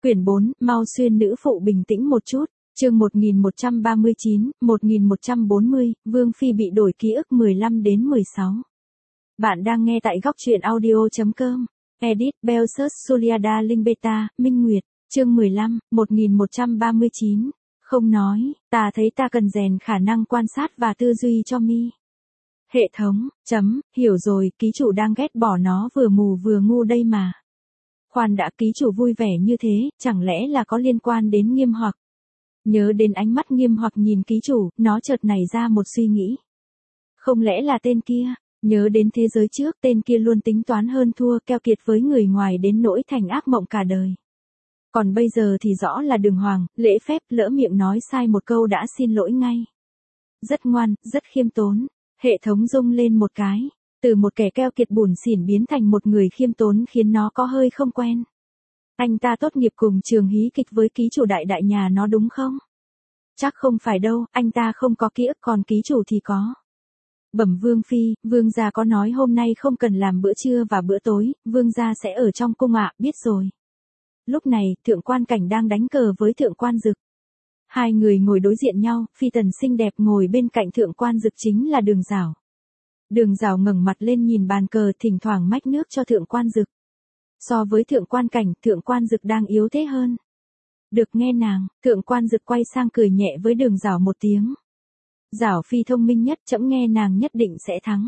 Quyển 4, mau xuyên nữ phụ bình tĩnh một chút. Chương 1139, 1140, Vương Phi bị đổi ký ức 15 đến 16. Bạn đang nghe tại góc truyện audio.com. Edit Belsus Suliada Linh Beta, Minh Nguyệt. Chương 15, 1139. Không nói, ta thấy ta cần rèn khả năng quan sát và tư duy cho mi. Hệ thống, hiểu rồi, ký chủ đang ghét bỏ nó vừa mù vừa ngu đây mà. Khoan đã, ký chủ vui vẻ như thế, chẳng lẽ là có liên quan đến Nghiêm Hoặc? Nhớ đến ánh mắt Nghiêm Hoặc nhìn ký chủ, nó chợt nảy ra một suy nghĩ. Không lẽ là tên kia? Nhớ đến thế giới trước, tên kia luôn tính toán hơn thua, keo kiệt với người ngoài đến nỗi thành ác mộng cả đời. Còn bây giờ thì rõ là Đường Hoàng, lễ phép, lỡ miệng nói sai một câu đã xin lỗi ngay. Rất ngoan, rất khiêm tốn. Hệ thống rung lên một cái. Từ một kẻ keo kiệt bủn xỉn biến thành một người khiêm tốn khiến nó có hơi không quen. Anh ta tốt nghiệp cùng trường hí kịch với ký chủ đại nhà nó đúng không? Chắc không phải đâu, anh ta không có ký ức còn ký chủ thì có. Bẩm Vương Phi, Vương gia có nói hôm nay không cần làm bữa trưa và bữa tối, Vương gia sẽ ở trong cung ạ, biết rồi. Lúc này, Thượng Quan Cảnh đang đánh cờ với Thượng Quan Dực. Hai người ngồi đối diện nhau, phi tần xinh đẹp ngồi bên cạnh Thượng Quan Dực chính là Đường Giảo. Đường Giảo ngẩng mặt lên nhìn bàn cờ, thỉnh thoảng mách nước cho Thượng Quan Dực. So với Thượng Quan Cảnh, Thượng Quan Dực đang yếu thế hơn. Được nghe nàng, Thượng Quan Dực quay sang cười nhẹ với Đường Giảo một tiếng. Giảo Phi thông minh nhất, trẫm nghe nàng nhất định sẽ thắng.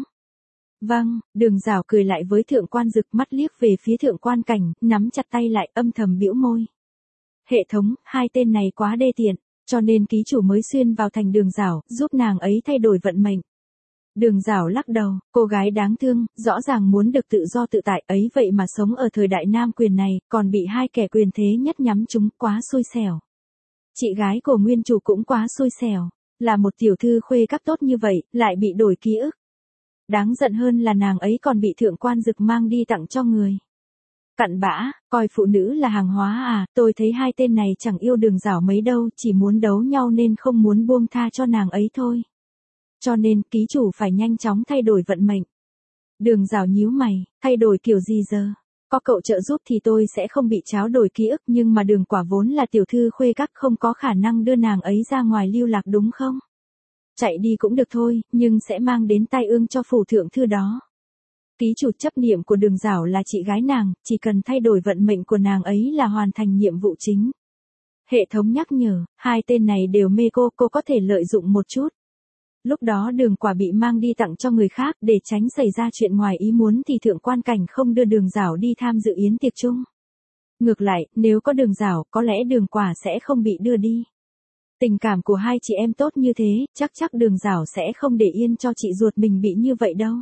Vâng, Đường Giảo cười lại với Thượng Quan Dực, mắt liếc về phía Thượng Quan Cảnh, nắm chặt tay lại, âm thầm bĩu môi. Hệ thống, hai tên này quá đê tiện, cho nên ký chủ mới xuyên vào thành Đường Giảo, giúp nàng ấy thay đổi vận mệnh. Đường Giảo lắc đầu, cô gái đáng thương, rõ ràng muốn được tự do tự tại ấy vậy mà sống ở thời đại nam quyền này, còn bị hai kẻ quyền thế nhất nhắm chúng, quá xui xẻo. Chị gái của nguyên chủ cũng quá xui xẻo, là một tiểu thư khuê các tốt như vậy, lại bị đổi ký ức. Đáng giận hơn là nàng ấy còn bị Thượng Quan Dực mang đi tặng cho người. Cặn bã, coi phụ nữ là hàng hóa à, tôi thấy hai tên này chẳng yêu Đường Giảo mấy đâu, chỉ muốn đấu nhau nên không muốn buông tha cho nàng ấy thôi. Cho nên, ký chủ phải nhanh chóng thay đổi vận mệnh. Đường Giảo nhíu mày, thay đổi kiểu gì giờ? Có cậu trợ giúp thì tôi sẽ không bị tráo đổi ký ức, nhưng mà Đường Quả vốn là tiểu thư khuê các, không có khả năng đưa nàng ấy ra ngoài lưu lạc đúng không? Chạy đi cũng được thôi, nhưng sẽ mang đến tai ương cho phủ thượng thư đó. Ký chủ chấp niệm của Đường Giảo là chị gái nàng, chỉ cần thay đổi vận mệnh của nàng ấy là hoàn thành nhiệm vụ chính. Hệ thống nhắc nhở, hai tên này đều mê cô có thể lợi dụng một chút. Lúc đó Đường Quả bị mang đi tặng cho người khác, để tránh xảy ra chuyện ngoài ý muốn thì Thượng Quan Cảnh không đưa Đường Giảo đi tham dự yến tiệc chung. Ngược lại, nếu có Đường Giảo, có lẽ Đường Quả sẽ không bị đưa đi. Tình cảm của hai chị em tốt như thế, chắc Đường Giảo sẽ không để yên cho chị ruột mình bị như vậy đâu.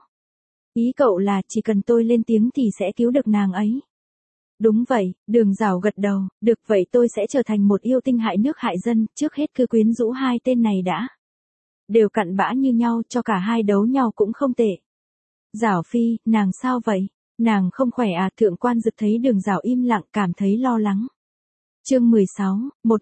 Ý cậu là chỉ cần tôi lên tiếng thì sẽ cứu được nàng ấy. Đúng vậy, Đường Giảo gật đầu, được vậy tôi sẽ trở thành một yêu tinh hại nước hại dân, trước hết cứ quyến rũ hai tên này đã. Đều cặn bã như nhau, cho cả hai đấu nhau cũng không tệ. Giảo Phi, nàng sao vậy? Nàng không khỏe à? Thượng Quan Dực thấy Đường Giảo im lặng, cảm thấy lo lắng. Chương 16,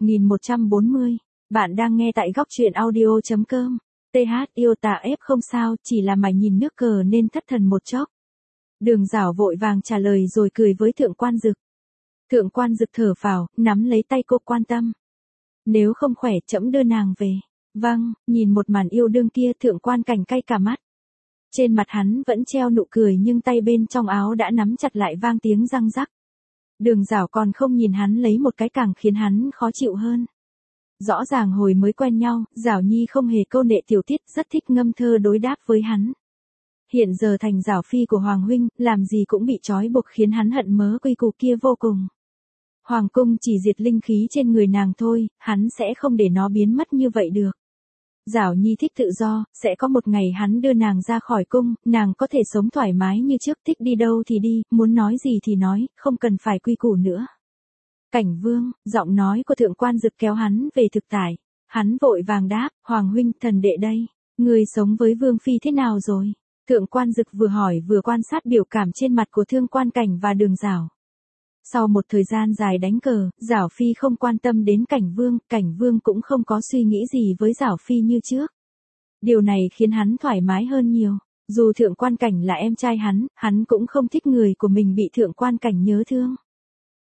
1140. Bạn đang nghe tại góc truyện audio.com. TH yêu tà ép không sao, chỉ là mày nhìn nước cờ nên thất thần một chốc. Đường Giảo vội vàng trả lời rồi cười với Thượng Quan Dực. Thượng Quan Dực thở phào, nắm lấy tay cô quan tâm. Nếu không khỏe trẫm đưa nàng về. Vâng, nhìn một màn yêu đương kia Thượng Quan Cảnh cay cả mắt. Trên mặt hắn vẫn treo nụ cười nhưng tay bên trong áo đã nắm chặt lại vang tiếng răng rắc. Đường Giảo còn không nhìn hắn lấy một cái càng khiến hắn khó chịu hơn. Rõ ràng hồi mới quen nhau, Giảo Nhi không hề câu nệ tiểu tiết, rất thích ngâm thơ đối đáp với hắn. Hiện giờ thành Giảo Phi của Hoàng huynh, làm gì cũng bị trói buộc khiến hắn hận mớ quy củ kia vô cùng. Hoàng cung chỉ diệt linh khí trên người nàng thôi, hắn sẽ không để nó biến mất như vậy được. Giảo Nhi thích tự do, sẽ có một ngày hắn đưa nàng ra khỏi cung, nàng có thể sống thoải mái như trước, thích đi đâu thì đi, muốn nói gì thì nói, không cần phải quy củ nữa. Cảnh Vương, giọng nói của Thượng Quan Dực kéo hắn về thực tại. Hắn vội vàng đáp, Hoàng huynh, thần đệ đây, người sống với Vương Phi thế nào rồi? Thượng Quan Dực vừa hỏi vừa quan sát biểu cảm trên mặt của Thượng Quan Cảnh và Đường Giảo. Sau một thời gian dài đánh cờ, Giảo Phi không quan tâm đến Cảnh Vương cũng không có suy nghĩ gì với Giảo Phi như trước. Điều này khiến hắn thoải mái hơn nhiều. Dù Thượng Quan Cảnh là em trai hắn cũng không thích người của mình bị Thượng Quan Cảnh nhớ thương.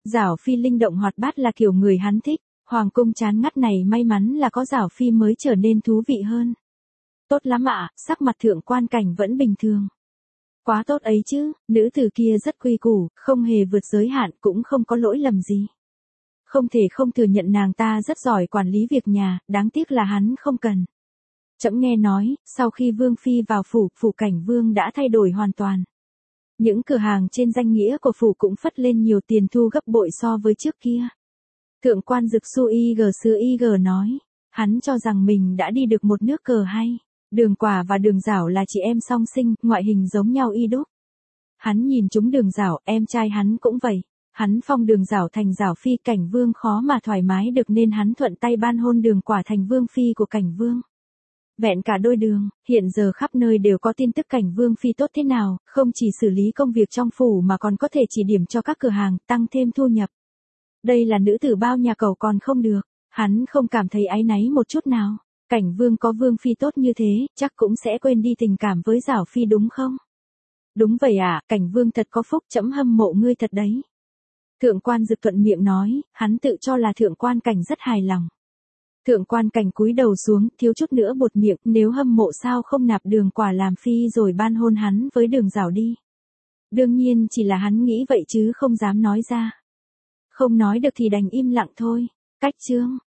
Giảo Phi linh động hoạt bát là kiểu người hắn thích, hoàng cung chán ngắt này may mắn là có Giảo Phi mới trở nên thú vị hơn. Tốt lắm ạ, sắc mặt thượng quan cảnh vẫn bình thường. Quá tốt ấy chứ, nữ tử kia rất quy củ, không hề vượt giới hạn cũng không có lỗi lầm gì. Không thể không thừa nhận nàng ta rất giỏi quản lý việc nhà, đáng tiếc là hắn không cần. Trẫm nghe nói, sau khi Vương Phi vào phủ cảnh Vương đã thay đổi hoàn toàn. Những cửa hàng trên danh nghĩa của phủ cũng phất lên nhiều tiền thu gấp bội so với trước kia. Thượng quan Dực Su Sứ nói, hắn cho rằng mình đã đi được một nước cờ hay. Đường Quả và Đường Giảo là chị em song sinh, ngoại hình giống nhau y đúc. Hắn nhìn chúng Đường Giảo, em trai hắn cũng vậy. Hắn phong Đường Giảo thành Giảo Phi, cảnh Vương khó mà thoải mái được nên hắn thuận tay ban hôn Đường Quả thành Vương Phi của cảnh Vương. Vẹn cả đôi đường, hiện giờ khắp nơi đều có tin tức cảnh Vương Phi tốt thế nào, không chỉ xử lý công việc trong phủ mà còn có thể chỉ điểm cho các cửa hàng, tăng thêm thu nhập. Đây là nữ tử bao nhà cầu còn không được, hắn không cảm thấy áy náy một chút nào. Cảnh Vương có Vương Phi tốt như thế, chắc cũng sẽ quên đi tình cảm với Giảo Phi đúng không? Đúng vậy ạ, cảnh Vương thật có phúc, trẫm hâm mộ ngươi thật đấy. Thượng quan Dực thuận miệng nói, hắn tự cho là thượng quan cảnh rất hài lòng. Thượng quan cảnh cúi đầu xuống, thiếu chút nữa buột miệng, nếu hâm mộ sao không nạp Đường Quả làm phi rồi ban hôn hắn với Đường Giảo đi. Đương nhiên chỉ là hắn nghĩ vậy chứ không dám nói ra. Không nói được thì đành im lặng thôi. Cách chương